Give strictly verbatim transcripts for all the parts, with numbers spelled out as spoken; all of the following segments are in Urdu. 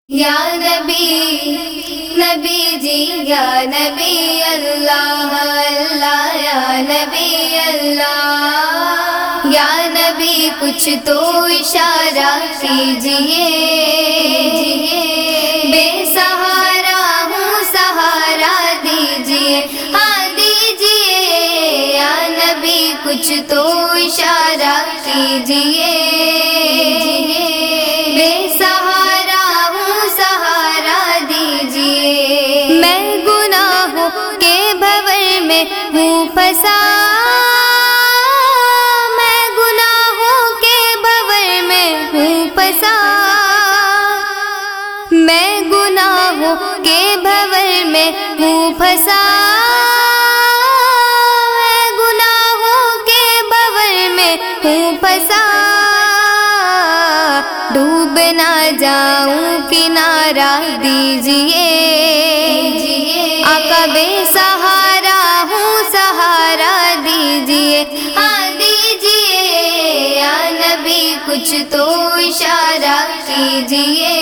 یا نبی نبی جی یا نبی اللہ اللہ یا نبی اللہ یا نبی کچھ تو اشارہ کیجئے بے سہارا ہوں سہارا دیجئے ہاں دیجئے یا نبی کچھ تو اشارہ کیجئے بے سہارا ہوں سہارا دیجئے میں گناہوں کے بھور میں ہوں پھنسا میں گناہوں کے بھور میں ہوں پھنسا میں گناہوں کے بھور میں ہوں پھنسا میں گناہوں کے بھور میں ہوں پھنسا ڈوب نہ جاؤں کنارہ دیجئے آقا بے سہارا ہوں سہارا دیجئے ہاں دیجئے یا نبی کچھ تو اشارہ کیجئے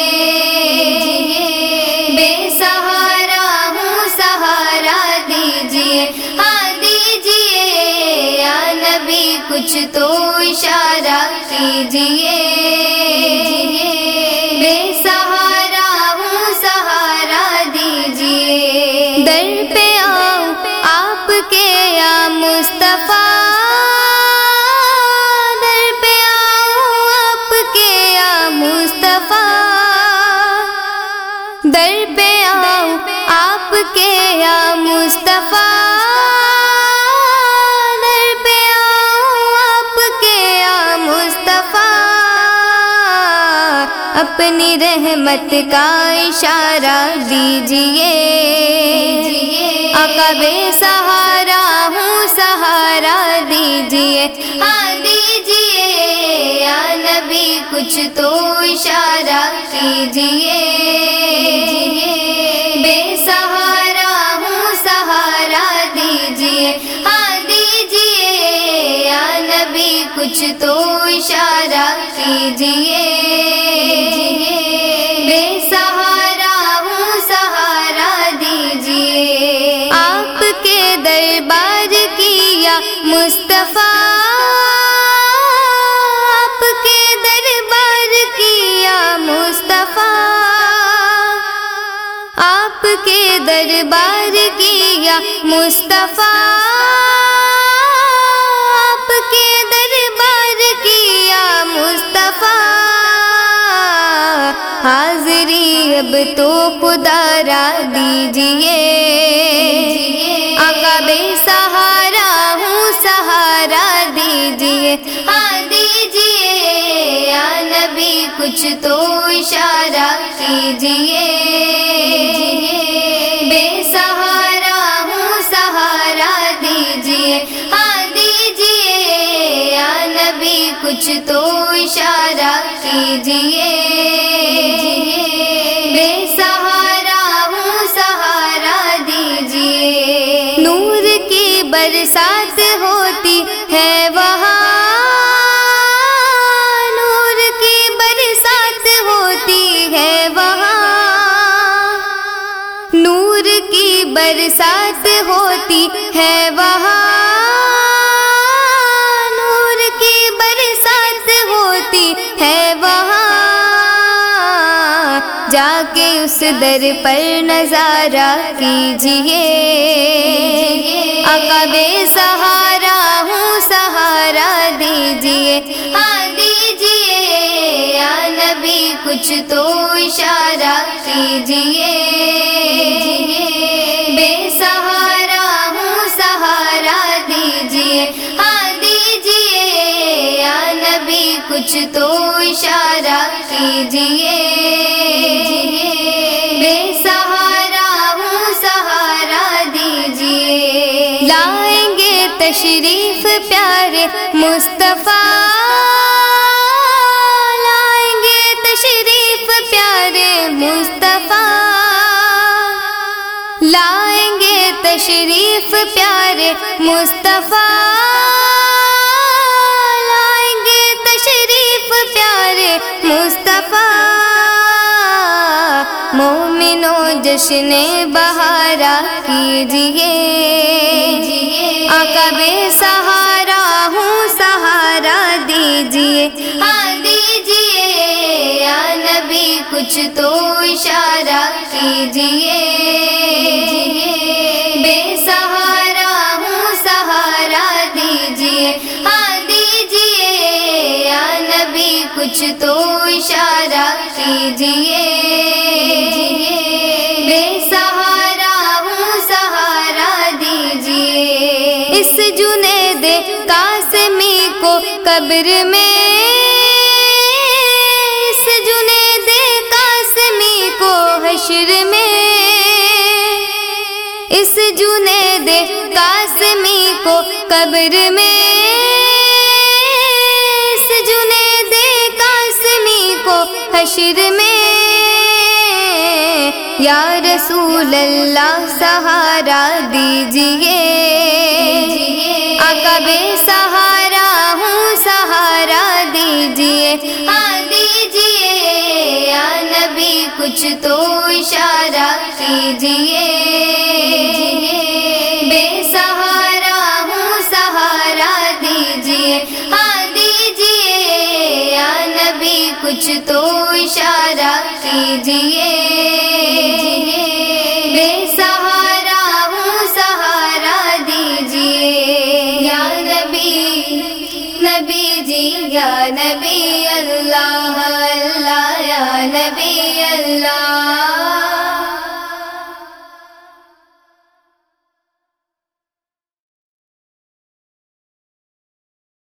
بے سہارا ہوں سہارا دیجئے ہاں دیجئے یا نبی کچھ تو اشارہ کیجئے بے سہارا ہوں سہارا دیجئے در پہ آؤں آپ کے یا مصطفیٰ در پہ آؤں آپ کے یا مصطفیٰ در پہ آؤں آپ کے یا مصطفیٰ در پہ آؤں آپ کے یا مصطفیٰ اپنی رحمت کا اشارہ دیجئے آقا بے سہارا ہوں سہارا دیجئے ہاں دیجئے یا نبی کچھ تو اشارہ کیجئے بے سہارا ہوں سہارا دیجئے ہاں دیجئے یا نبی کچھ تو اشارہ کیجئے بے سہارا ہوں سہارا دیجئے آپ کے دربار کی یا مصطفیٰ آپ کے دربار کی یا مصطفیٰ آپ کے دربار کی یا مصطفیٰ آپ کے دربار کی یا مصطفیٰ حاضری اب تو خدا را دیجئے آقا بے سہارا ہوں سہارا دیجئے ہاں دیجئے یا نبی کچھ تو اشارہ کیجئے بے سہارا ہوں سہارا دیجئے ہاں دیجئے یا نبی کچھ تو اشارہ کیجئے بے سہارا ہوں سہارا دیجئے نور کی برسات ہوتی ہے وہاں نور کی برسات ہوتی ہے وہاں نور کی برسات ہوتی ہے وہاں نور کی برسات ہوتی ہے وہاں جا کے اس در پر نظارہ کیجئے آقا بے سہارا ہوں سہارا دیجئے ہاں دیجئے یا نبی کچھ تو اشارہ کیجئے بے سہارا ہوں سہارا دیجئے ہاں دیجئے یا نبی کچھ تو اشارہ کیجئے بے سہارا ہوں سہارا دیجئے لائیں گے تشریف پیارے مصطفیٰ لائیں گے تشریف پیارے مصطفیٰ لائیں گے تشریف پیارے مصطفیٰ لائیں گے تشریف پیارے مصطفیٰ مومنوں جشن بہارا کیجئے، آقا بے سہارا ہوں سہارا دیجئے، ہاں دیجئے یا نبی کچھ تو اشارہ کیجئے، بے سہارا ہوں سہارا دیجئے، ہاں دیجئے یا نبی کچھ تو اشارہ کیجئے، بے سہارا ہوں سہارا دیجئے، اس جنید قاسمی کو قبر میں، اس جنید قاسمی کو حشر میں، اس جنید قاسمی کو قبر میں، اس جنید قاسمی کو حشر میں، یا رسول اللہ سہارا دیجئے، آقا بے سہارا ہوں سہارا دیجئے، ہاں دیجئے یا نبی کچھ تو اشارہ کیجئے، بے سہارا ہوں سہارا دیجئے، ہاں دیجئے یا نبی کچھ تو اشارہ کیجئے، بے سہارا ہوں سہارا دیجئے، یا نبی نبی جی یا نبی اللہ اللہ یا نبی اللہ۔